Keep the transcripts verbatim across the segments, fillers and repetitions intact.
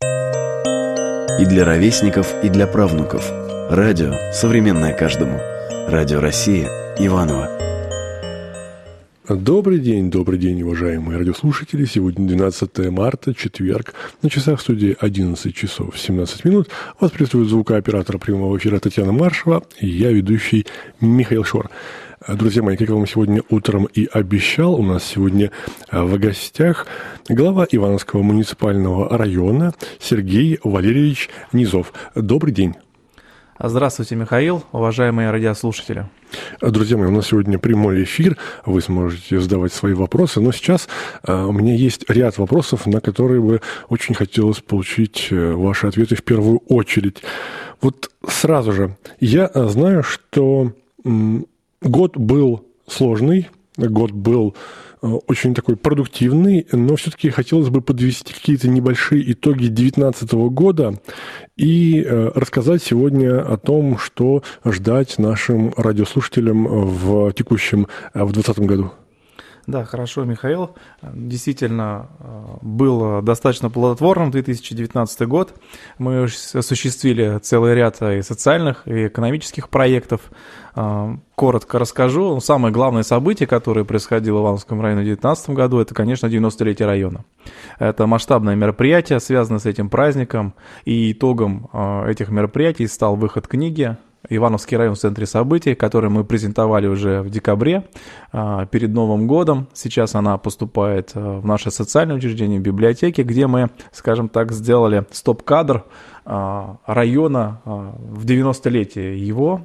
И для ровесников, и для правнуков. Радио современное каждому. Радио России. Иваново. Добрый день, добрый день, уважаемые радиослушатели. Сегодня двенадцатое марта, четверг. На часах студии одиннадцать часов семнадцать минут. Вас приветствует звукооператор прямого эфира Татьяна Маршева и я, ведущий Михаил Шор. Друзья мои, как я вам сегодня утром и обещал, у нас сегодня в гостях глава Ивановского муниципального района Сергей Валерьевич Низов. Добрый день. Здравствуйте, Михаил, уважаемые радиослушатели. Друзья мои, у нас сегодня прямой эфир, вы сможете задавать свои вопросы, но сейчас у меня есть ряд вопросов, на которые бы очень хотелось получить ваши ответы в первую очередь. Вот сразу же, я знаю, что год был сложный, год был очень такой продуктивный, но все-таки хотелось бы подвести какие-то небольшие итоги две тысячи девятнадцатого года и рассказать сегодня о том, что ждать нашим радиослушателям в текущем, в двадцатом году. Да, хорошо, Михаил. Действительно, был достаточно плодотворным две тысячи девятнадцатый год. Мы осуществили целый ряд и социальных, и экономических проектов. Коротко расскажу. Самое главное событие, которое происходило в Ивановском районе в две тысячи девятнадцатом году, это, конечно, девяностолетие района. Это масштабное мероприятие, связанное с этим праздником. И итогом этих мероприятий стал выход книги «Ивановский район в центре событий», которую мы презентовали уже в декабре перед Новым годом. Сейчас она поступает в наше социальное учреждение, в библиотеке, где мы, скажем так, сделали стоп-кадр района в девяностолетие его.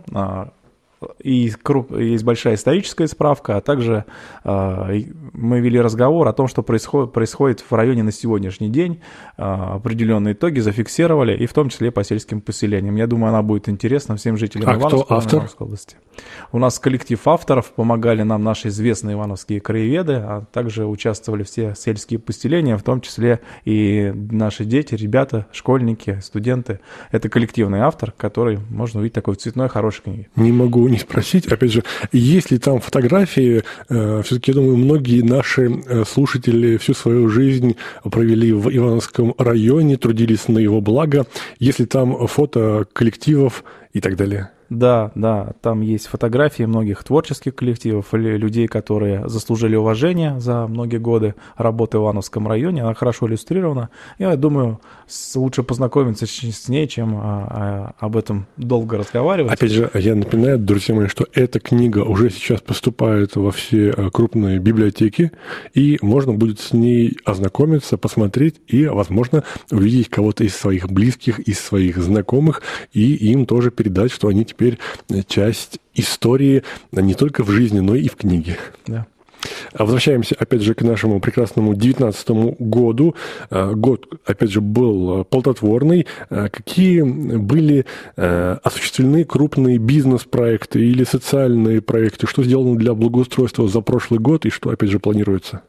И есть большая историческая справка, а также э, мы вели разговор о том, что происходит, происходит в районе на сегодняшний день. Э, определенные итоги зафиксировали, и в том числе по сельским поселениям. Я думаю, она будет интересна всем жителям а Ивановского, Ивановской области. У нас коллектив авторов, помогали нам наши известные ивановские краеведы, а также участвовали все сельские поселения, в том числе и наши дети, ребята, школьники, студенты. Это коллективный автор, который можно увидеть такой в цветной, хорошей книге. Не могу не спросить, опять же, есть ли там фотографии? Все-таки, я думаю, многие наши слушатели всю свою жизнь провели в Ивановском районе, трудились на его благо. Есть ли там фото коллективов и так далее? Да, да, там есть фотографии многих творческих коллективов или людей, которые заслужили уважение за многие годы работы в Ивановском районе. Она хорошо иллюстрирована. Я думаю, лучше познакомиться с ней, чем а, а, об этом долго разговаривать. Опять же, я напоминаю, друзья мои, что эта книга уже сейчас поступает во все крупные библиотеки, и можно будет с ней ознакомиться, посмотреть и, возможно, увидеть кого-то из своих близких, из своих знакомых, и им тоже передать, что они теперь Теперь часть истории не только в жизни, но и в книге. Да. Возвращаемся, опять же, к нашему прекрасному девятнадцатому году. Год, опять же, был плодотворный. Какие были осуществлены крупные бизнес-проекты или социальные проекты? Что сделано для благоустройства за прошлый год и что, опять же, планируется?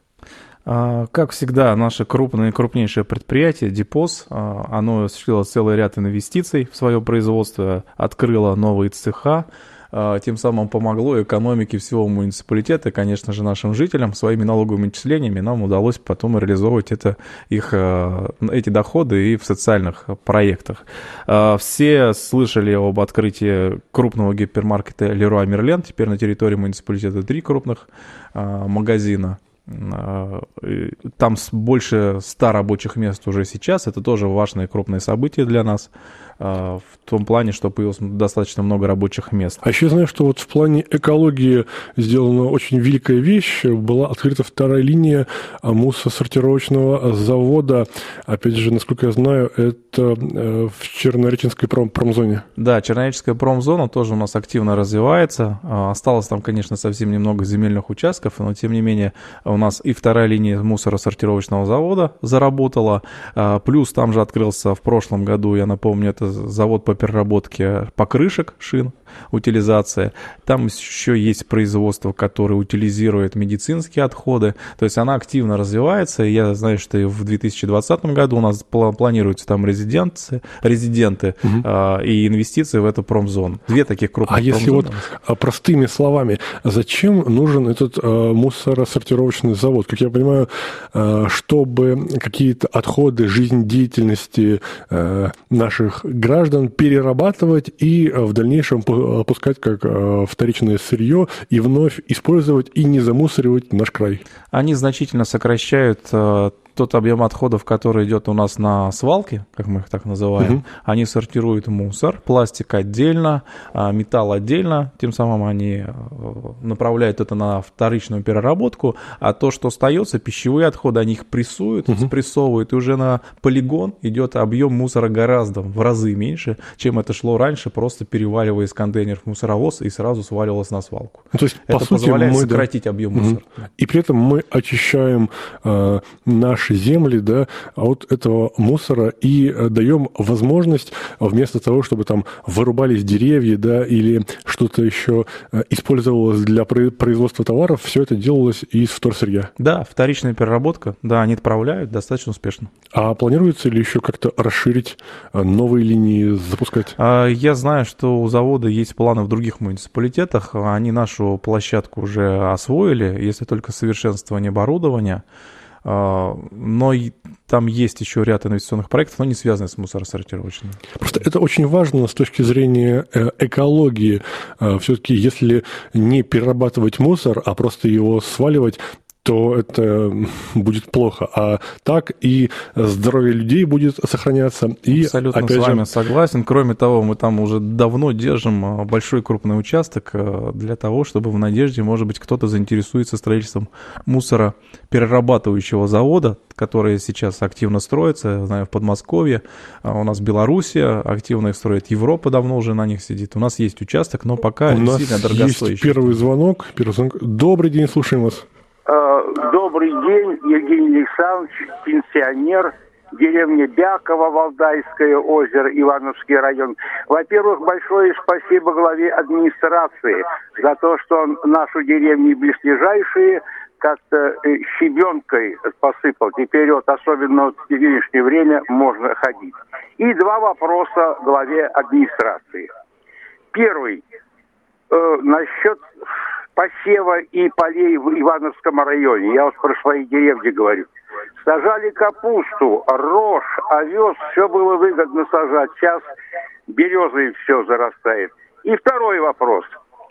Как всегда, наше крупное и крупнейшее предприятие «Депоз», оно осуществило целый ряд инвестиций в свое производство, открыло новые цеха, тем самым помогло экономике всего муниципалитета, конечно же, нашим жителям. Своими налоговыми отчислениями нам удалось потом реализовывать это, их, эти доходы и в социальных проектах. Все слышали об открытии крупного гипермаркета «Леруа Мерлен». Теперь на территории муниципалитета три крупных магазина. Там больше ста рабочих мест уже сейчас. Это тоже важное крупное событие для нас. В том плане, что появилось достаточно много рабочих мест. А еще я знаю, что вот в плане экологии сделана очень великая вещь. Была открыта вторая линия мусоросортировочного завода. Опять же, насколько я знаю, это в Чернореченской пром- промзоне. Да, Чернореченская промзона тоже у нас активно развивается. Осталось там, конечно, совсем немного земельных участков, но тем не менее у нас и вторая линия мусоросортировочного завода заработала. Плюс там же открылся в прошлом году, я напомню, это завод по переработке покрышек шин, утилизация. Там еще есть производство, которое утилизирует медицинские отходы. То есть она активно развивается. И я знаю, что и в две тысячи двадцатом году у нас планируются там резиденты, резиденты угу. э, и инвестиции в эту промзону. Две таких крупных А если вот простыми словами, зачем нужен этот э, мусоросортировочный завод? Как я понимаю, э, чтобы какие-то отходы жизнедеятельности э, наших граждан перерабатывать и э, в дальнейшем опускать как э, вторичное сырье и вновь использовать и не замусоривать наш край. Они значительно сокращают э, тот объем отходов, который идет у нас на свалке, как мы их так называем. Угу. Они сортируют мусор, пластик отдельно, металл отдельно, тем самым они направляют это на вторичную переработку, а то, что остается, пищевые отходы, они их прессуют, угу. спрессовывают, и уже на полигон идет объем мусора гораздо, в разы меньше, чем это шло раньше, просто переваливая из контейнеров в мусоровоз и сразу сваливалось на свалку. Ну, то есть, это по сути, позволяет мы, сократить да, объем угу. мусора. И при этом мы очищаем э, наши земли, да, от этого мусора и даем возможность вместо того, чтобы там вырубались деревья, да, или что-то еще использовалось для производства товаров, все это делалось из вторсырья. Да, вторичная переработка, да, они отправляют достаточно успешно. А планируется ли еще как-то расширить, новые линии запускать? Я знаю, что у завода есть планы в других муниципалитетах, они нашу площадку уже освоили, если только совершенствование оборудования. Но там есть еще ряд инвестиционных проектов, но не связанных с мусоросортировочными. Просто это очень важно с точки зрения экологии. Все-таки если не перерабатывать мусор, а просто его сваливать, то это будет плохо. А так и здоровье людей будет сохраняться. И, абсолютно опять с вами же... согласен. Кроме того, мы там уже давно держим большой крупный участок для того, чтобы в надежде, может быть, кто-то заинтересуется строительством мусороперерабатывающего завода, который сейчас активно строится, я знаю, в Подмосковье. У нас Белоруссия активно их строит, Европа давно уже на них сидит. У нас есть участок, но пока у сильно дорогостоящий. У нас есть первый звонок, первый звонок. Добрый день, слушаем вас. Добрый день, Евгений Александрович, пенсионер, деревня Бяково, Валдайское озеро, Ивановский район. Во-первых, большое спасибо главе администрации за то, что он нашу деревню близлежащие как-то щебенкой посыпал. Теперь вот, особенно вот в нынешнее время, можно ходить. И два вопроса главе администрации. Первый, э, насчет посева и полей в Ивановском районе. Я вот про свои деревни говорю. Сажали капусту, рожь, овес, все было выгодно сажать. Сейчас березой все зарастает. И второй вопрос.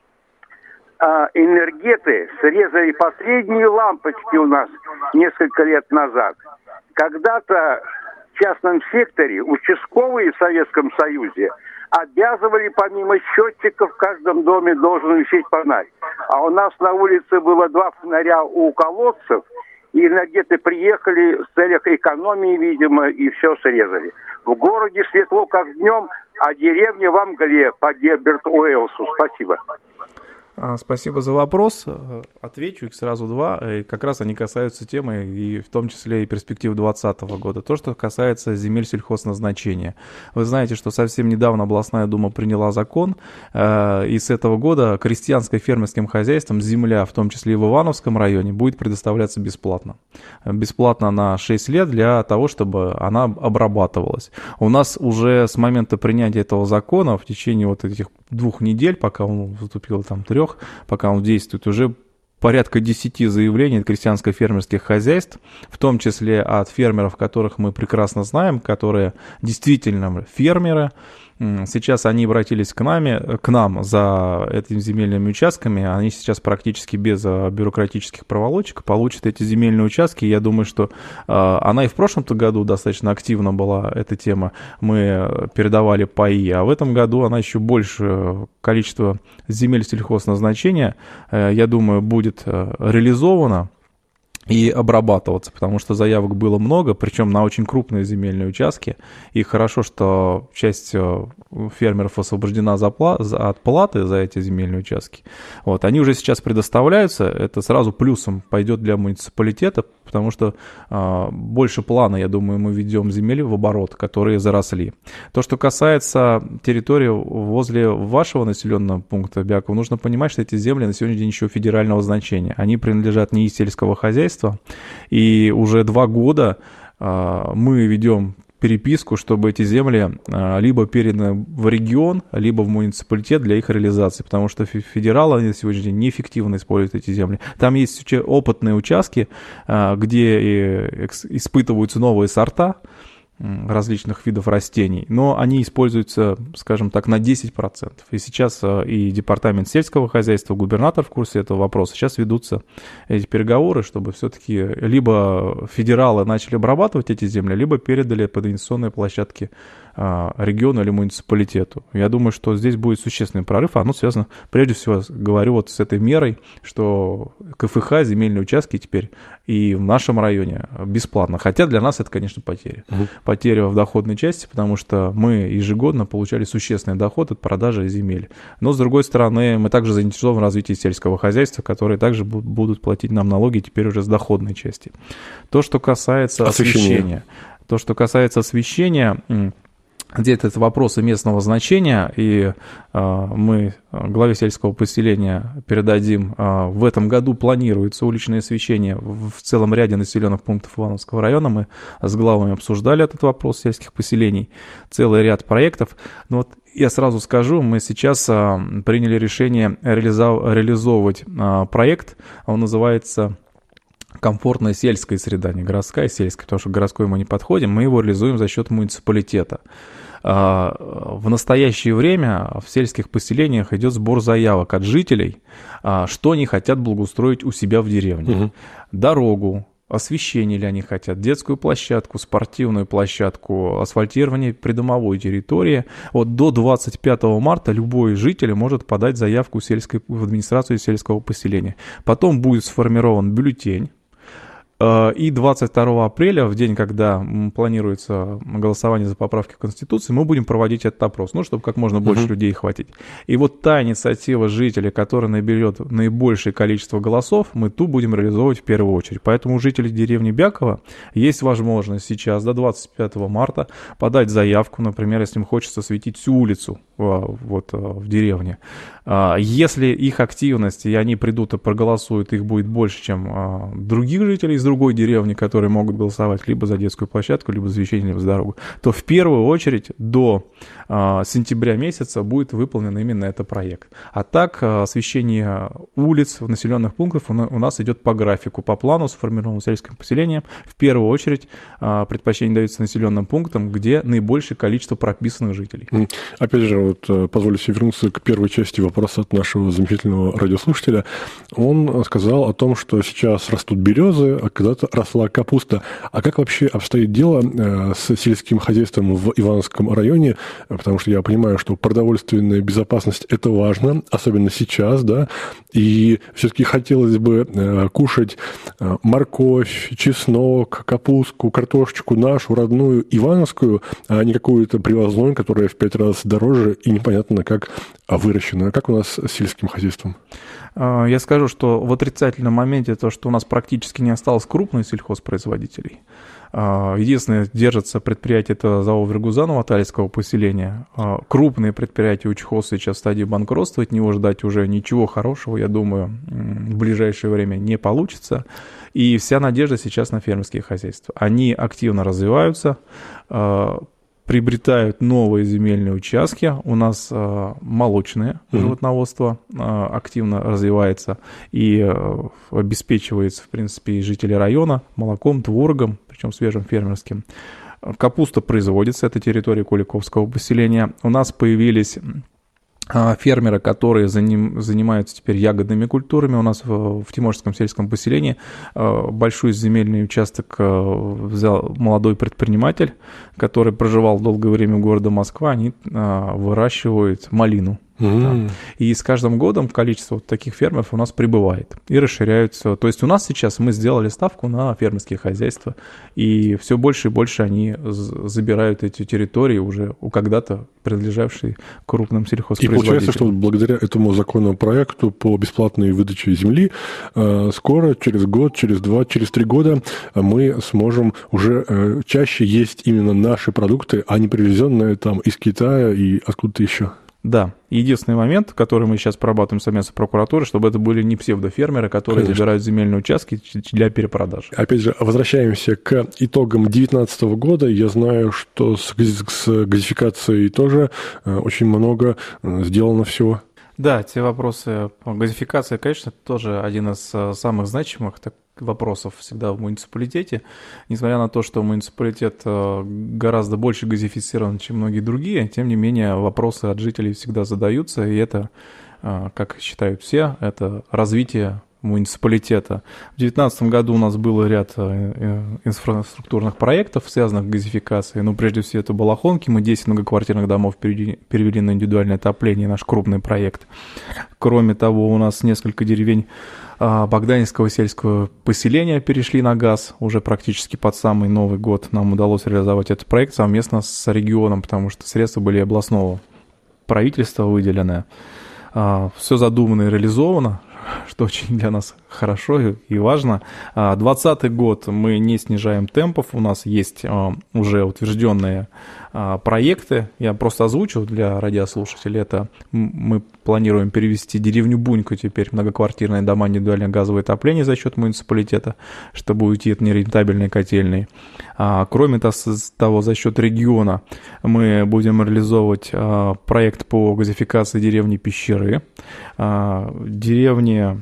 А, энергеты срезали последние лампочки у нас несколько лет назад. Когда-то в частном секторе участковые в Советском Союзе обязывали, помимо счетчиков, в каждом доме должен висеть фонарь. А у нас на улице было два фонаря у колодцев, и энергеты приехали в целях экономии, видимо, и все срезали. В городе светло, как днем, а деревня во мгле по Герберту Уэллсу. Спасибо. Спасибо за вопрос. Отвечу их сразу два. И как раз они касаются темы, и в том числе и перспектив двадцатого года. То, что касается земель сельхозназначения. Вы знаете, что совсем недавно областная дума приняла закон, и с этого года крестьянско-фермерским хозяйствам земля, в том числе и в Ивановском районе, будет предоставляться бесплатно. Бесплатно на шесть лет для того, чтобы она обрабатывалась. У нас уже с момента принятия этого закона в течение вот этих двух недель, пока он вступил там трех, пока он действует, уже порядка десяти заявлений от крестьянско-фермерских хозяйств, в том числе от фермеров, которых мы прекрасно знаем, которые действительно фермеры. Сейчас они обратились к, нами, к нам за этими земельными участками. Они сейчас практически без бюрократических проволочек получат эти земельные участки. Я думаю, что она и в прошлом-то году достаточно активна была, эта тема. Мы передавали паи, а в этом году она еще больше количество земель сельхозназначения, я думаю, будет реализовано. и обрабатываться, потому что заявок было много, причем на очень крупные земельные участки, и хорошо, что часть фермеров освобождена от платы за эти земельные участки. Вот, они уже сейчас предоставляются, это сразу плюсом пойдет для муниципалитета, потому что э, больше плана, я думаю, мы ведем земель в оборот, которые заросли. То, что касается территории возле вашего населенного пункта, Бяково, нужно понимать, что эти земли на сегодняшний день еще федерального значения. Они принадлежат НИИ сельского хозяйства, и уже два года э, мы ведем переписку, чтобы эти земли а, либо переданы в регион, либо в муниципалитет для их реализации, потому что федералы на сегодняшний день неэффективно используют эти земли. Там есть опытные участки, а, где и испытываются новые сорта различных видов растений, но они используются, скажем так, на десять процентов. И сейчас и департамент сельского хозяйства, губернатор в курсе этого вопроса. Сейчас ведутся эти переговоры, чтобы все-таки либо федералы начали обрабатывать эти земли, либо передали под инвестиционные площадки региону или муниципалитету. Я думаю, что здесь будет существенный прорыв, а оно связано, прежде всего, говорю вот с этой мерой, что КФХ, земельные участки теперь и в нашем районе бесплатно. Хотя для нас это, конечно, потеря. Угу. Потеря в доходной части, потому что мы ежегодно получали существенный доход от продажи земель. Но, с другой стороны, мы также заинтересованы в развитии сельского хозяйства, которые также будут платить нам налоги теперь уже с доходной части. То, что касается освещения. освещения то, что касается освещения, где этот вопрос местного значения, и э, мы главе сельского поселения передадим, э, в этом году планируется уличное освещение в, в целом ряде населенных пунктов Ивановского района. Мы с главами обсуждали этот вопрос сельских поселений, целый ряд проектов. Но вот я сразу скажу, мы сейчас э, приняли решение реализов- реализовывать э, проект, он называется «Комфортная сельская среда», не городская, а сельская, потому что к городской мы не подходим, мы его реализуем за счет муниципалитета. В настоящее время в сельских поселениях идет сбор заявок от жителей, что они хотят благоустроить у себя в деревне. Угу. Дорогу, освещение ли они хотят, детскую площадку, спортивную площадку, асфальтирование придомовой территории. Вот до двадцать пятого марта любой житель может подать заявку в, сельской, в администрацию сельского поселения. Потом будет сформирован бюллетень. И двадцать второго апреля, в день, когда планируется голосование за поправки в Конституцию, мы будем проводить этот опрос, ну, чтобы как можно больше uh-huh. людей хватить. И вот та инициатива жителей, которая наберет наибольшее количество голосов, мы ту будем реализовывать в первую очередь. Поэтому у жителей деревни Бяково есть возможность сейчас до двадцать пятого марта подать заявку, например, если им хочется осветить всю улицу вот, в деревне. Если их активность, и они придут и проголосуют, их будет больше, чем других жителей из другой деревни, которые могут голосовать либо за детскую площадку, либо за освещение, либо за дорогу, то в первую очередь до а, сентября месяца будет выполнен именно этот проект. А так освещение улиц в населенных пунктах у нас идет по графику, по плану, сформированному сельским поселением. В первую очередь а, предпочтение дается населенным пунктам, где наибольшее количество прописанных жителей. Опять же, вот позволю себе вернуться к первой части вопроса от нашего замечательного радиослушателя. Он сказал о том, что сейчас растут березы, а когда-то росла капуста. А как вообще обстоит дело с сельским хозяйством в Ивановском районе? Потому что я понимаю, что продовольственная безопасность – это важно, особенно сейчас, да, и все-таки хотелось бы кушать морковь, чеснок, капустку, картошечку нашу, родную, ивановскую, а не какую-то привозную, которая в пять раз дороже и непонятно как выращенную. Как у нас с сельским хозяйством? Я скажу, что в отрицательном моменте то, что у нас практически не осталось крупных сельхозпроизводителей. Единственное, держатся предприятия, это ЗАО Вергузанова Атальского поселения. Крупные предприятия учхоз сейчас в стадии банкротства, от него ждать уже ничего хорошего, я думаю, в ближайшее время не получится. И вся надежда сейчас на фермерские хозяйства. Они активно развиваются, приобретают новые земельные участки. У нас э, молочное mm-hmm. животноводство э, активно развивается и э, обеспечивается, в принципе, и жители района молоком, творогом, причем свежим фермерским. Капуста производится, это территория Куликовского поселения. У нас появились фермеры, которые занимаются теперь ягодными культурами. У нас в, в Тимошском сельском поселении большой земельный участок взял молодой предприниматель, который проживал долгое время в городе Москва. Они выращивают малину. Mm. Да. И с каждым годом количество вот таких фермеров у нас прибывает и расширяются. То есть у нас сейчас мы сделали ставку на фермерские хозяйства, и все больше и больше они забирают эти территории, уже у когда-то принадлежавшие крупным сельхозпроизводителям. И получается, что благодаря этому законопроекту по бесплатной выдаче земли скоро, через год, через два, через три года мы сможем уже чаще есть именно наши продукты, а не привезенные там из Китая и откуда-то еще. Да, единственный момент, который мы сейчас прорабатываем совместно с прокуратурой, чтобы это были не псевдофермеры, которые Конечно. забирают земельные участки для перепродажи. Опять же, возвращаемся к итогам две тысячи девятнадцатого года. Я знаю, что с, с газификацией тоже очень много сделано всего. Да, те вопросы по газификации, конечно, тоже один из самых значимых так, вопросов всегда в муниципалитете. Несмотря на то, что муниципалитет гораздо больше газифицирован, чем многие другие, тем не менее вопросы от жителей всегда задаются, и это, как считают все, это развитие муниципалитета. В две тысячи девятнадцатом году у нас был ряд инфраструктурных проектов, связанных с газификацией. Ну, прежде всего, это Балахонки. Мы десять многоквартирных домов перевели на индивидуальное отопление, наш крупный проект. Кроме того, у нас несколько деревень Богданинского сельского поселения перешли на газ уже практически под самый Новый год. Нам удалось реализовать этот проект совместно с регионом, потому что средства были областного правительства выделены. Все задумано и реализовано, что очень для нас хорошо и важно. двадцатый год мы не снижаем темпов, у нас есть уже утвержденные проекты. Я просто озвучу для радиослушателей. Это мы планируем перевести деревню Буньку теперь в многоквартирные дома индивидуальное газовое отопление за счет муниципалитета, чтобы уйти от нерентабельной котельной. Кроме того, за счет региона мы будем реализовывать проект по газификации деревни Пещеры. Деревни,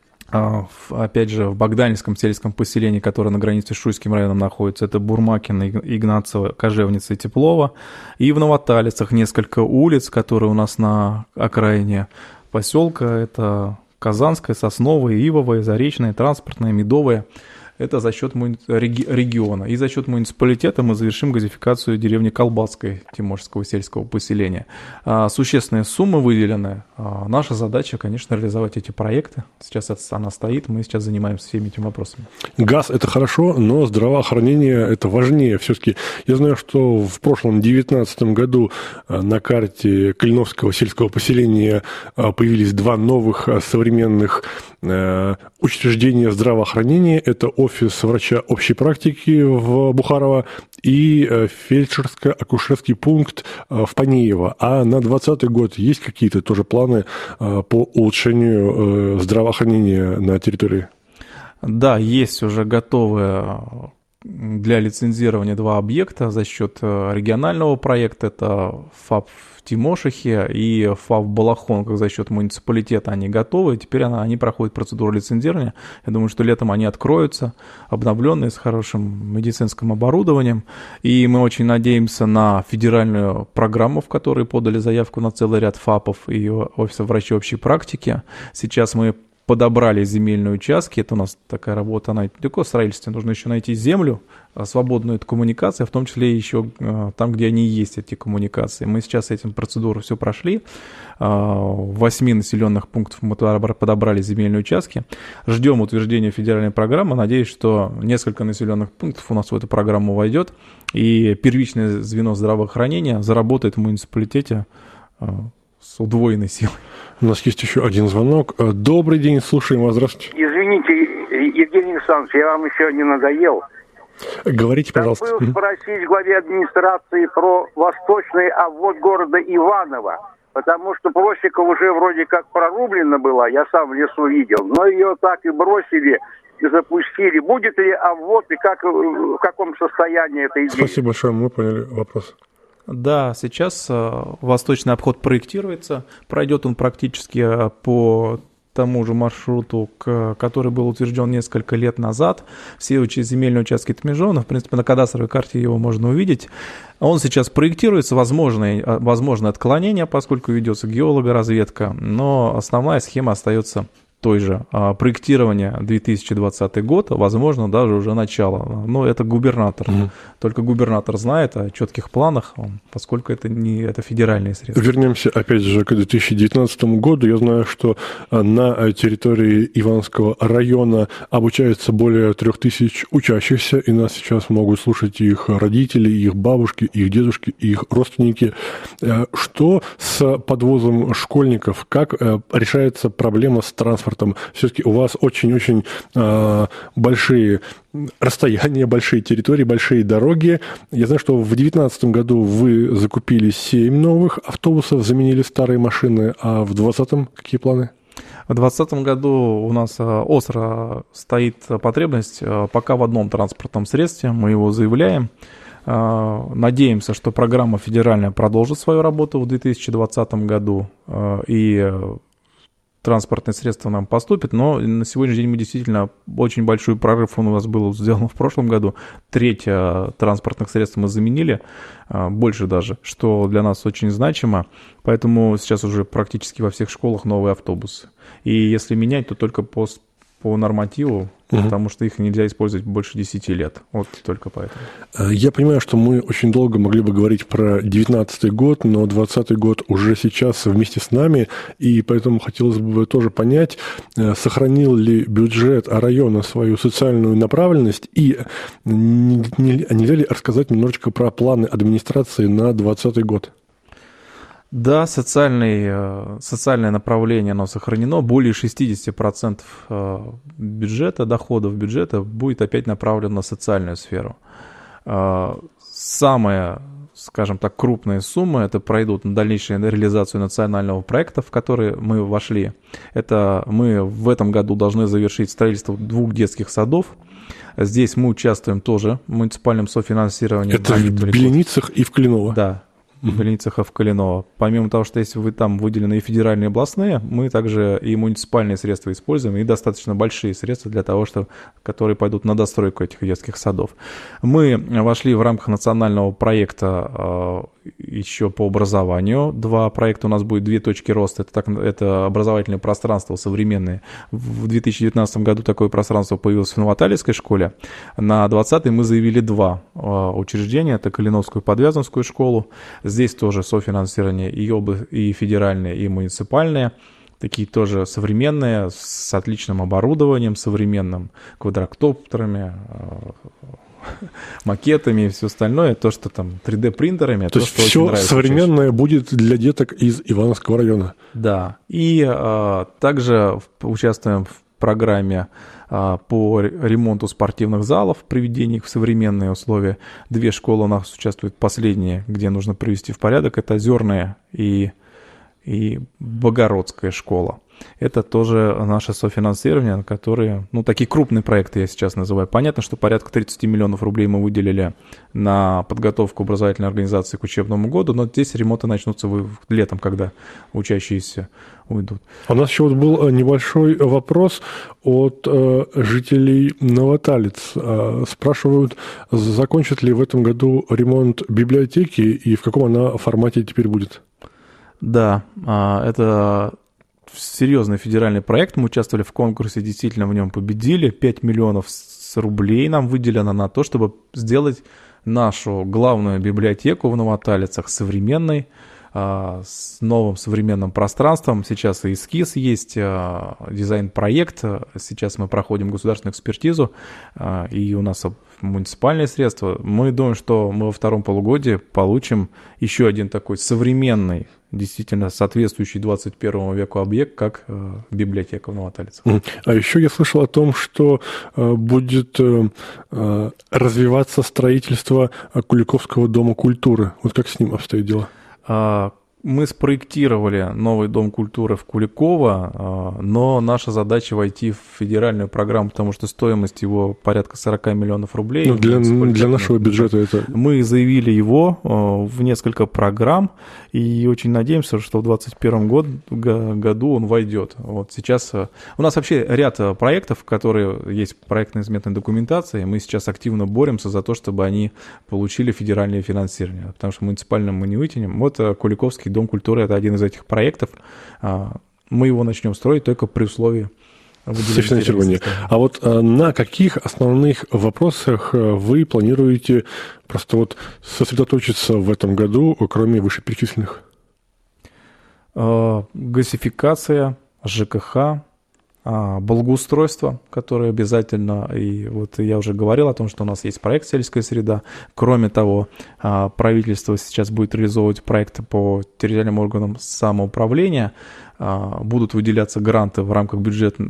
опять же, в Богданинском сельском поселении, которое на границе с Шуйским районом находится, это Бурмакина, Игнатцево, Кожевница и Теплова. И в Новоталицах несколько улиц, которые у нас на окраине поселка. Это Казанская, Сосновая, Ивовая, Заречная, Транспортная, Медовая. Это за счет региона. И за счет муниципалитета мы завершим газификацию деревни Колбасской Тимошского сельского поселения. Существенные суммы выделены. Наша задача, конечно, реализовать эти проекты. Сейчас она стоит, мы сейчас занимаемся всеми этими вопросами. Газ – это хорошо, но здравоохранение – это важнее. Все-таки я знаю, что в прошлом две тысячи девятнадцатом году на карте Калиновского сельского поселения появились два новых современных учреждения здравоохранения. Это офис врача общей практики в Бухарово и фельдшерско-акушерский пункт в Панеево. А на двадцатый год есть какие-то тоже планы по улучшению здравоохранения на территории? Да, есть уже готовые для лицензирования два объекта за счет регионального проекта. Это ФАП в Тимошихе и ФАП в Балахонках за счет муниципалитета. Они готовы, теперь она, они проходят процедуру лицензирования. Я думаю, что летом они откроются, обновленные, с хорошим медицинским оборудованием. И мы очень надеемся на федеральную программу, в которой подали заявку на целый ряд ФАПов и офисов врачей общей практики. Сейчас мы подобрали земельные участки, это у нас такая работа, она далеко в строительстве, нужно еще найти землю, свободную от коммуникации, в том числе еще там, где они есть, эти коммуникации. Мы сейчас этим процедуру все прошли, в восьми населенных пунктах мы подобрали земельные участки, ждем утверждения федеральной программы, надеюсь, что несколько населенных пунктов у нас в эту программу войдет, и первичное звено здравоохранения заработает в муниципалитете с удвоенной силой. У нас есть еще один звонок. Добрый день, слушаем вас. Здравствуйте. Извините, Евгений Александрович, я вам еще не надоел. Говорите, пожалуйста. Забыл спросить главе администрации про восточный обвод города Иваново, потому что просека уже вроде как прорублена была, я сам в лесу видел, но ее так и бросили, и запустили. Будет ли обвод и как, в каком состоянии это идея? Спасибо большое, мы поняли вопрос. Да, сейчас восточный обход проектируется, пройдет он практически по тому же маршруту, который был утвержден несколько лет назад. Все земельные участки отмежованы, в принципе, на кадастровой карте его можно увидеть. Он сейчас проектируется, возможно, возможно отклонение, поскольку ведется геологоразведка, но основная схема остается той же. А проектирование две тысячи двадцатый год, возможно, даже уже начало. Но это губернатор. Mm-hmm. Только губернатор знает о четких планах, поскольку это не это федеральные средства. Вернемся опять же к две тысячи девятнадцатому году. Я знаю, что на территории Ивановского района обучается более трех тысяч учащихся, и нас сейчас могут слушать их родители, их бабушки, их дедушки, их родственники. Что с подвозом школьников? Как решается проблема с транспортом? Все-таки у вас очень-очень э, большие расстояния, большие территории, большие дороги. Я знаю, что в две тысячи девятнадцатом году вы закупили семь новых автобусов, заменили старые машины, а в двадцатом какие планы? В двадцатом году у нас остро стоит потребность пока в одном транспортном средстве, мы его заявляем. Надеемся, что программа федеральная продолжит свою работу в две тысячи двадцатом году, и транспортные средства нам поступят, но на сегодняшний день мы действительно очень большой прорыв у нас был сделан в прошлом году. Треть транспортных средств мы заменили, больше даже, что для нас очень значимо. Поэтому сейчас уже практически во всех школах новые автобусы. И если менять, то только по, по нормативу, угу. потому что их нельзя использовать больше десяти лет. Вот только поэтому. Я понимаю, что мы очень долго могли бы говорить про девятнадцатый год, но двадцатый год уже сейчас вместе с нами, и поэтому хотелось бы тоже понять, сохранил ли бюджет района свою социальную направленность, и нельзя ли рассказать немножечко про планы администрации на двадцатый год? Да, социальный, социальное направление, оно сохранено. Более шестьдесят процентов бюджета, доходов бюджета будет опять направлено на социальную сферу. Самая, скажем так, крупная сумма, это пройдут на дальнейшую реализацию национального проекта, в который мы вошли. Это мы в этом году должны завершить строительство двух детских садов. Здесь мы участвуем тоже в муниципальном софинансировании. Это в Беленицах и в Калиново? Да. В Беленицах и в Калиново. Помимо того, что если вы там выделены и федеральные, и областные, мы также и муниципальные средства используем, и достаточно большие средства для того, что, которые пойдут на достройку этих детских садов. Мы вошли в рамках национального проекта э, еще по образованию. Два проекта у нас будет, две точки роста. Это, так, это образовательное пространство современное. В две тысячи девятнадцатом году такое пространство появилось в Новоталицкой школе. На двадцатый мы заявили два э, учреждения. Это Калиновскую подвязанскую школу. Здесь тоже софинансирование и, обла- и федеральное, и муниципальное. Такие тоже современные, с отличным оборудованием, современным, квадрокоптерами, макетами и все остальное. То, что там три дэ-принтерами. То, то есть все современное чаще. Будет для деток из Ивановского района. Да. И а, также участвуем в программе по ремонту спортивных залов, приведению их в современные условия. Две школы у нас участвуют, последние, где нужно привести в порядок. Это Озерная и, и Богородская школа. Это тоже наше софинансирование, которые, ну, такие крупные проекты я сейчас называю. Понятно, что порядка тридцать миллионов рублей мы выделили на подготовку образовательной организации к учебному году, но здесь ремонты начнутся летом, когда учащиеся уйдут. У нас еще вот был небольшой вопрос от э, жителей Новоталиц. Э, спрашивают, закончат ли в этом году ремонт библиотеки и в каком она формате теперь будет? Да, э, это... серьезный федеральный проект, мы участвовали в конкурсе, действительно в нем победили, пять миллионов рублей нам выделено на то, чтобы сделать нашу главную библиотеку в Новоталицах современной, с новым современным пространством. Сейчас и эскиз есть, дизайн-проект, сейчас мы проходим государственную экспертизу, и у нас муниципальные средства. Мы думаем, что мы во втором полугодии получим еще один такой современный, действительно соответствующий двадцать первому веку объект, как э, библиотека в Новоталицах. А еще я слышал о том, что э, будет э, развиваться строительство Куликовского дома культуры. Вот как с ним обстоит дело? А, мы спроектировали новый дом культуры в Куликово, но наша задача войти в федеральную программу, потому что стоимость его порядка сорок миллионов рублей. Ну, для, для нашего бюджета это... Мы заявили его в несколько программ и очень надеемся, что в двадцать первом год, году он войдет. Вот сейчас у нас вообще ряд проектов, которые есть проектно-изметной документации. Мы сейчас активно боремся за то, чтобы они получили федеральное финансирование, потому что муниципальным мы не вытянем. Вот Куликовский дом культуры – это один из этих проектов. Мы его начнем строить только при условии софинансирование. А вот на каких основных вопросах вы планируете просто вот сосредоточиться в этом году, кроме вышеперечисленных? Газификация, ЖКХ, благоустройство, которое обязательно, и вот я уже говорил о том, что у нас есть проект «Сельская среда». Кроме того, правительство сейчас будет реализовывать проекты по территориальным органам самоуправления, будут выделяться гранты в рамках бюджета,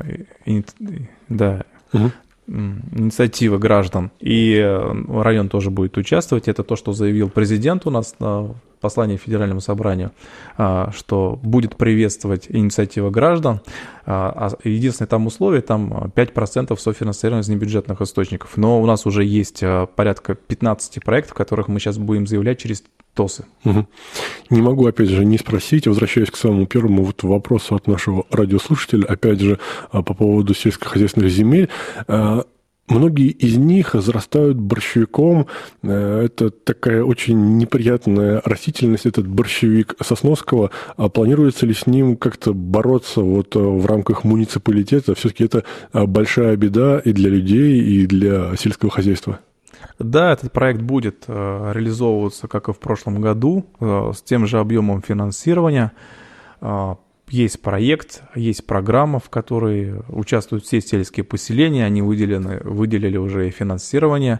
да, угу. инициативы граждан, и район тоже будет участвовать. Это то, что заявил президент у нас в послании Федеральному собранию, что будет приветствовать инициативы граждан. Единственное там условие, там пять процентов софинансирования из небюджетных источников. Но у нас уже есть порядка пятнадцать проектов, которых мы сейчас будем заявлять через ТОСы. Угу. Не могу, опять же, не спросить, возвращаясь к самому первому вот вопросу от нашего радиослушателя, опять же, по поводу сельскохозяйственных земель. Многие из них зарастают борщевиком. Это такая очень неприятная растительность, этот борщевик Сосновского. А планируется ли с ним как-то бороться вот в рамках муниципалитета? Все-таки это большая беда и для людей, и для сельского хозяйства. Да, этот проект будет реализовываться, как и в прошлом году, с тем же объемом финансирования. Есть проект, есть программа, в которой участвуют все сельские поселения, они выделены, выделили уже финансирование.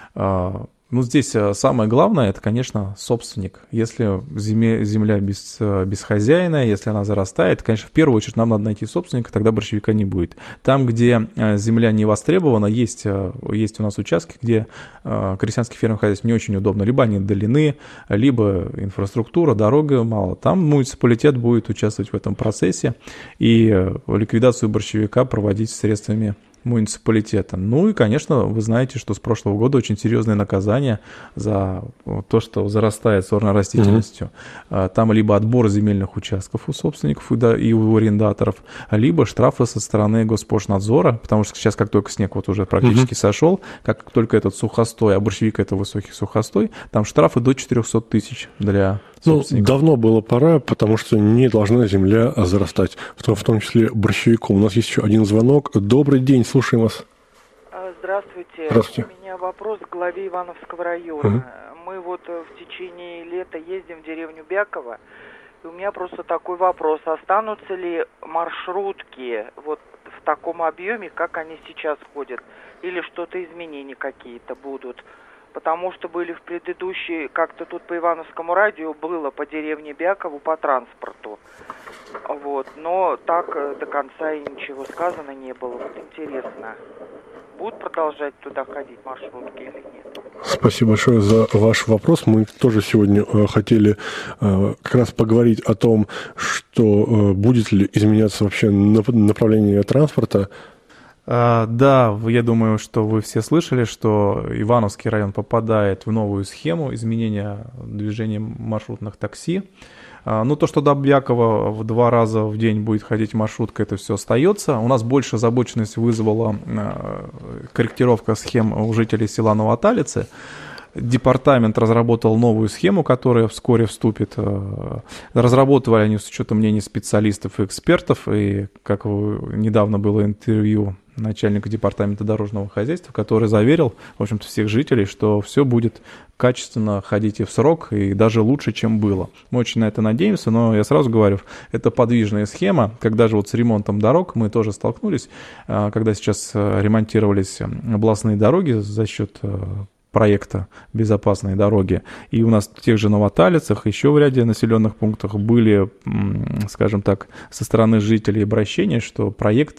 Ну, здесь самое главное, это, конечно, собственник. Если земля без, без хозяина, если она зарастает, конечно, в первую очередь нам надо найти собственника, тогда борщевика не будет. Там, где земля не востребована, есть, есть у нас участки, где крестьянским фермерным хозяйствам не очень удобно. Либо они отдалены, либо инфраструктура, дорога мало. Там муниципалитет будет участвовать в этом процессе и ликвидацию борщевика проводить средствами муниципалитета. Ну и, конечно, вы знаете, что с прошлого года очень серьезные наказания за то, что зарастает сорной растительностью. Mm-hmm. Там либо отбор земельных участков у собственников и у арендаторов, либо штрафы со стороны Госпошнадзора, потому что сейчас, как только снег вот уже практически mm-hmm. сошел, как только этот сухостой, а борщевик это высокий сухостой, там штрафы до четыреста тысяч для Ну, давно было пора, потому что не должна земля зарастать, в том, в том числе борщевиком. У нас есть еще один звонок. Добрый день, слушаем вас. Здравствуйте. Здравствуйте. У меня вопрос к главе Ивановского района. Угу. Мы вот в течение лета ездим в деревню Бяково, и у меня просто такой вопрос. Останутся ли маршрутки вот в таком объеме, как они сейчас ходят? Или что-то изменения какие-то будут? Потому что были в предыдущей, как-то тут по Ивановскому радио было по деревне Бякову по транспорту. Вот. Но так до конца и ничего сказано не было. Вот интересно, будут продолжать туда ходить маршрутки или нет? Спасибо большое за ваш вопрос. Мы тоже сегодня хотели как раз поговорить о том, что будет ли изменяться вообще направление транспорта. А, да, я думаю, что вы все слышали, что Ивановский район попадает в новую схему изменения движения маршрутных такси. А, ну, то, что до Бякова в два раза в день будет ходить маршрутка, это все остается. У нас больше озабоченность вызвала а, корректировка схем у жителей села Новоталицы. Департамент разработал новую схему, которая вскоре вступит. Разработали они с учетом мнений специалистов и экспертов. И, как недавно было интервью начальника департамента дорожного хозяйства, который заверил, в общем-то, всех жителей, что все будет качественно ходить и в срок, и даже лучше, чем было. Мы очень на это надеемся, но я сразу говорю, это подвижная схема. Когда же вот с ремонтом дорог мы тоже столкнулись, когда сейчас ремонтировались областные дороги за счет проекта «Безопасные дороги». И у нас в тех же Новоталицах, еще в ряде населенных пунктах были, скажем так, со стороны жителей обращения, что проект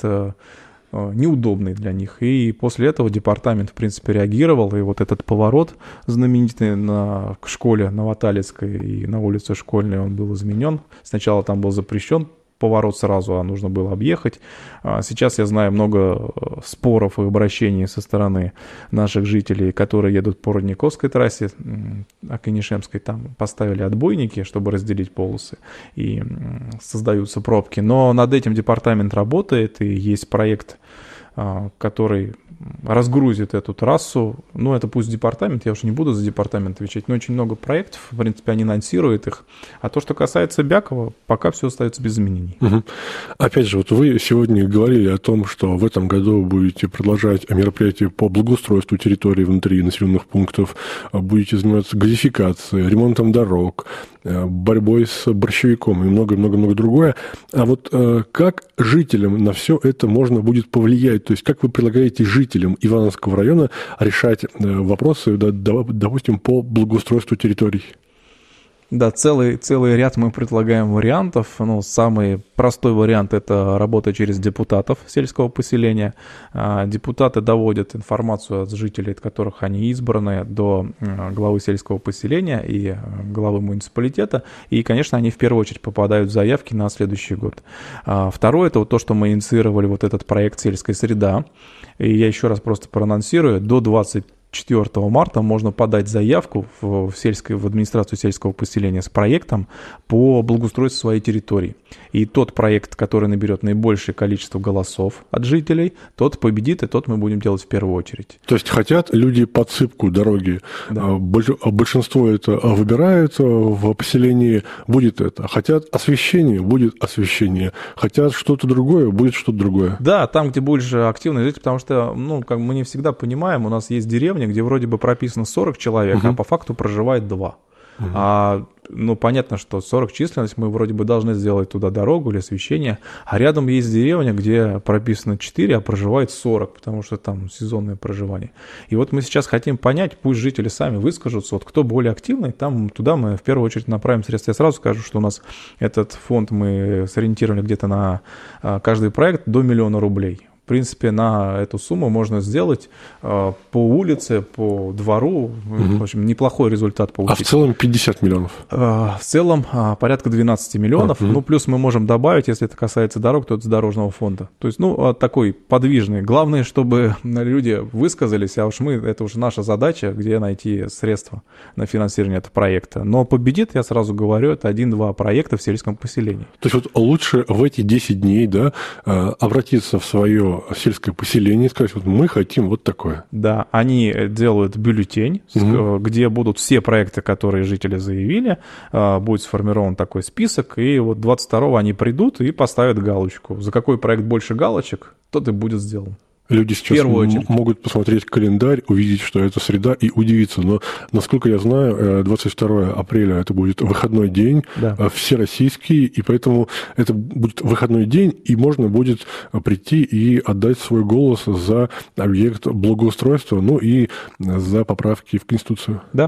неудобный для них. И после этого департамент, в принципе, реагировал. И вот этот поворот знаменитый на, к школе Новоталицкой и на улице Школьной, он был изменен. Сначала там был запрещен поворот сразу, а нужно было объехать. Сейчас я знаю много споров и обращений со стороны наших жителей, которые едут по Родниковской трассе, Акинишемской, там поставили отбойники, чтобы разделить полосы, и создаются пробки. Но над этим департамент работает, и есть проект который разгрузит эту трассу. Ну, это пусть департамент, я уж не буду за департамент отвечать, но очень много проектов, в принципе, они анонсируют их. А то, что касается Бякова, пока все остается без изменений. Угу. Опять же, вот вы сегодня говорили о том, что в этом году будете продолжать мероприятия по благоустройству территории внутри населенных пунктов, будете заниматься газификацией, ремонтом дорог, борьбой с борщевиком и многое-много-много другое. А вот как жителям на все это можно будет повлиять? То есть как вы предлагаете жителям Ивановского района решать вопросы, допустим, по благоустройству территорий? Да, целый, целый ряд мы предлагаем вариантов. Ну, самый простой вариант – это работа через депутатов сельского поселения. Депутаты доводят информацию от жителей, от которых они избраны, до главы сельского поселения и главы муниципалитета. И, конечно, они в первую очередь попадают в заявки на следующий год. Второе – это вот то, что мы инициировали, вот этот проект «Сельская среда». И я еще раз просто проанонсирую, до двадцать четвёртого марта можно подать заявку в, в, сельской, в администрацию сельского поселения с проектом по благоустройству своей территории. И тот проект, который наберет наибольшее количество голосов от жителей, тот победит, и тот мы будем делать в первую очередь. То есть хотят люди подсыпку дороги. Да. Большинство это выбирает в поселении, будет это. Хотят освещение, будет освещение. Хотят что-то другое, будет что-то другое. Да, там, где больше активные жители, потому что, ну, как мы не всегда понимаем, у нас есть деревни, где вроде бы прописано сорок человек, угу. а по факту проживает два. Угу. А, ну, понятно, что сорок численность, мы вроде бы должны сделать туда дорогу или освещение, а рядом есть деревня, где прописано четыре, а проживает сорок, потому что там сезонное проживание. И вот мы сейчас хотим понять, пусть жители сами выскажутся, вот кто более активный, там туда мы в первую очередь направим средства. Я сразу скажу, что у нас этот фонд мы сориентировали где-то на каждый проект до миллиона рублей. В принципе, на эту сумму можно сделать э, по улице, по двору. Угу. В общем, неплохой результат получить. А в целом пятьдесят миллионов? Э, в целом э, порядка двенадцать миллионов. Угу. Ну, плюс мы можем добавить, если это касается дорог, то это с дорожного фонда. То есть, ну, такой подвижный. Главное, чтобы люди высказались, а уж мы, это уже наша задача, где найти средства на финансирование этого проекта. Но победит, я сразу говорю, это один-два проекта в сельском поселении. То есть, вот лучше в эти десять дней, да, обратиться в свое сельское поселение и сказать, вот мы хотим вот такое. Да, они делают бюллетень, угу. где будут все проекты, которые жители заявили, будет сформирован такой список, и вот двадцать второго они придут и поставят галочку. За какой проект больше галочек, тот и будет сделан. Люди сейчас м- могут посмотреть календарь, увидеть, что это среда, и удивиться. Но, насколько я знаю, двадцать второго апреля это будет выходной день, да. всероссийский, и поэтому это будет выходной день, и можно будет прийти и отдать свой голос за объект благоустройства, ну и за поправки в Конституцию. Да.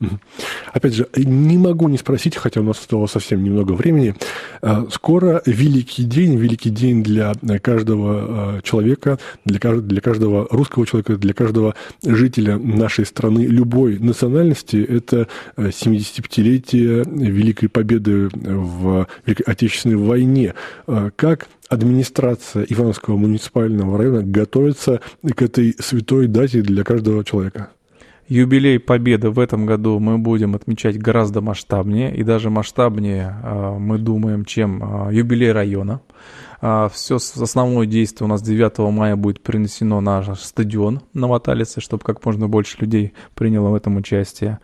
Опять же, не могу не спросить, хотя у нас осталось совсем немного времени. Скоро великий день, великий день для каждого человека, для каждого русского человека, для каждого жителя нашей страны любой национальности. Это семидесятипятилетие Великой Победы в Великой Отечественной войне. Как администрация Ивановского муниципального района готовится к этой святой дате для каждого человека? Юбилей Победы в этом году мы будем отмечать гораздо масштабнее, и даже масштабнее мы думаем, чем юбилей района. Все основное действие у нас девятого мая будет перенесено на наш стадион Новоталице, чтобы как можно больше людей приняло в этом участие.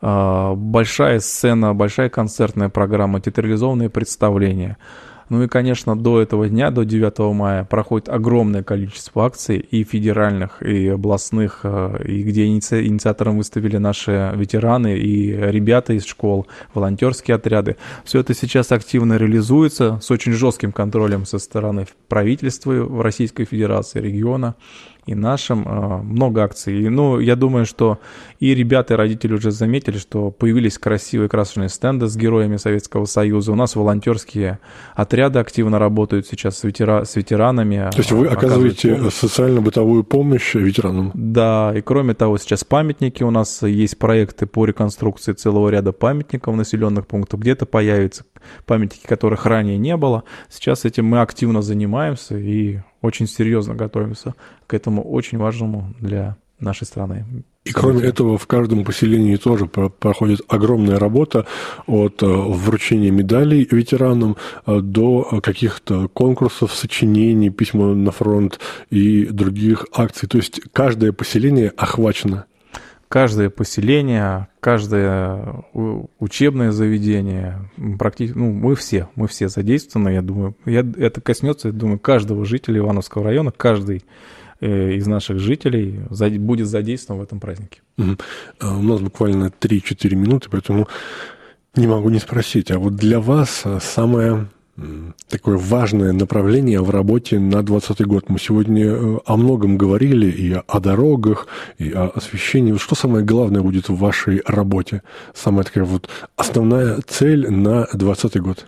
Большая сцена, большая концертная программа, театрализованные представления. Ну и, конечно, до этого дня, до девятого мая, проходит огромное количество акций и федеральных, и областных, и где иници... инициатором выставили наши ветераны и ребята из школ, волонтерские отряды. Все это сейчас активно реализуется с очень жестким контролем со стороны правительства Российской Федерации, региона. И нашим много акций. И, ну, я думаю, что и ребята, и родители уже заметили, что появились красивые красочные стенды с героями Советского Союза. У нас волонтерские отряды активно работают сейчас с, ветера... с ветеранами. То есть вы оказываете социально-бытовую помощь ветеранам? Да, и кроме того, сейчас памятники. У нас есть проекты по реконструкции целого ряда памятников в населенных пунктах. Где-то появятся памятники, которых ранее не было. Сейчас этим мы активно занимаемся и очень серьезно готовимся к этому очень важному для нашей страны И кроме этого, в каждом поселении тоже проходит огромная работа от вручения медалей ветеранам до каких-то конкурсов, сочинений, письма на фронт и других акций. То есть каждое поселение охвачено. Каждое поселение, каждое учебное заведение, практически, ну, мы все, мы все задействованы, я думаю, я, это коснется, я думаю, каждого жителя Ивановского района, каждый из наших жителей будет задействован в этом празднике. Угу. У нас буквально три-четыре минуты, поэтому не могу не спросить, а вот для вас самое такое важное направление в работе на двадцатый год? Мы сегодня о многом говорили, и о дорогах, и о освещении. Что самое главное будет в вашей работе? Самая такая вот основная цель на двадцатый год?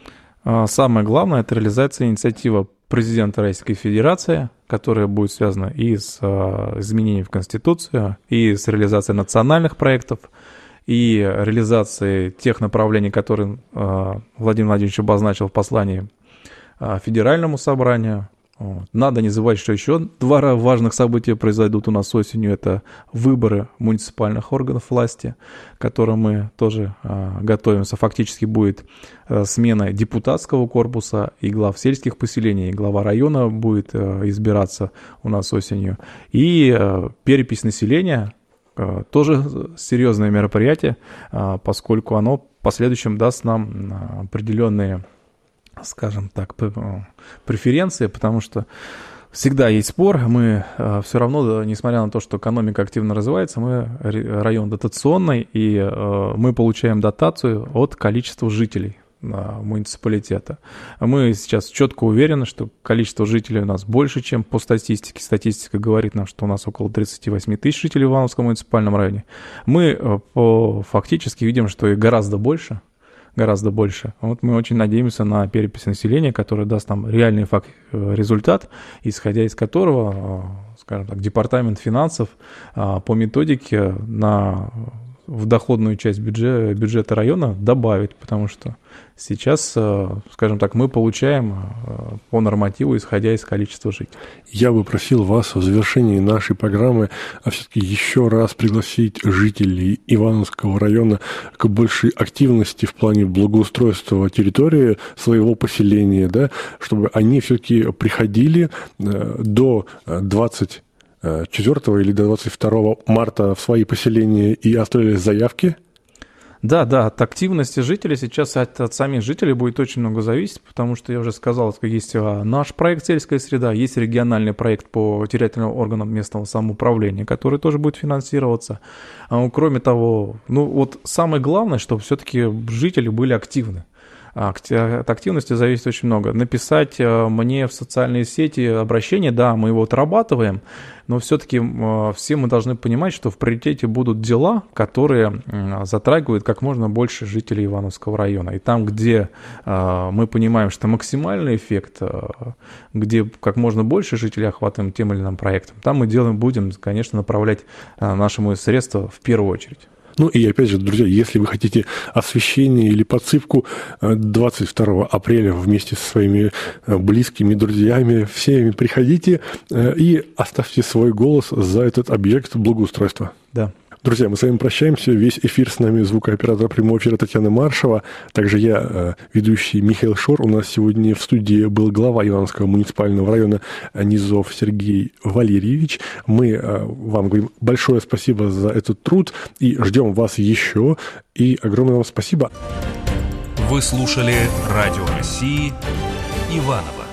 Самое главное – это реализация инициативы президента Российской Федерации, которая будет связана и с изменением в Конституцию, и с реализацией национальных проектов, и реализации тех направлений, которые Владимир Владимирович обозначил в послании Федеральному собранию. Надо не забывать, что еще два важных события произойдут у нас осенью. Это выборы муниципальных органов власти, к которым мы тоже готовимся. Фактически будет смена депутатского корпуса и глав сельских поселений, и глава района будет избираться у нас осенью. И перепись населения – тоже серьезное мероприятие, поскольку оно в последующем даст нам определенные, скажем так, преференции, потому что всегда есть спор. Мы все равно, несмотря на то, что экономика активно развивается, мы район дотационный, и мы получаем дотацию от количества жителей муниципалитета. Мы сейчас четко уверены, что количество жителей у нас больше, чем по статистике. Статистика говорит нам, что у нас около тридцать восемь тысяч жителей в Ивановском муниципальном районе. Мы по, фактически видим, что и гораздо больше, гораздо больше. Вот мы очень надеемся на перепись населения, которая даст нам реальный факт, результат, исходя из которого, скажем так, департамент финансов по методике на в доходную часть бюджета, бюджета района добавить, потому что сейчас, скажем так, мы получаем по нормативу, исходя из количества жителей. Я бы просил вас в завершении нашей программы все-таки еще раз пригласить жителей Ивановского района к большей активности в плане благоустройства территории своего поселения, да, чтобы они все-таки приходили до двадцать четвёртого или до двадцать второго марта в свои поселения и оставили заявки? Да, да, от активности жителей сейчас от, от самих жителей будет очень много зависеть, потому что я уже сказал, что есть наш проект «Сельская среда», есть региональный проект по территориальным органам местного самоуправления, который тоже будет финансироваться. Кроме того, ну вот самое главное, чтобы все-таки жители были активны. От активности зависит очень много. Написать мне в социальные сети обращение, да, мы его отрабатываем, но все-таки все мы должны понимать, что в приоритете будут дела, которые затрагивают как можно больше жителей Ивановского района. И там, где мы понимаем, что максимальный эффект, где как можно больше жителей охватываем тем или иным проектом, там мы делаем, будем, конечно, направлять наши средства в первую очередь. Ну и опять же, друзья, если вы хотите освещение или подсыпку двадцать второго апреля вместе со своими близкими, друзьями, всеми приходите и оставьте свой голос за этот объект благоустройства. Да. Друзья, мы с вами прощаемся. Весь эфир с нами звукооператор прямого эфира Татьяна Маршева. Также я, ведущий Михаил Шор. У нас сегодня в студии был глава Ивановского муниципального района Низов Сергей Валерьевич. Мы вам говорим большое спасибо за этот труд и ждем вас еще. И огромное вам спасибо. Вы слушали Радио России Иваново.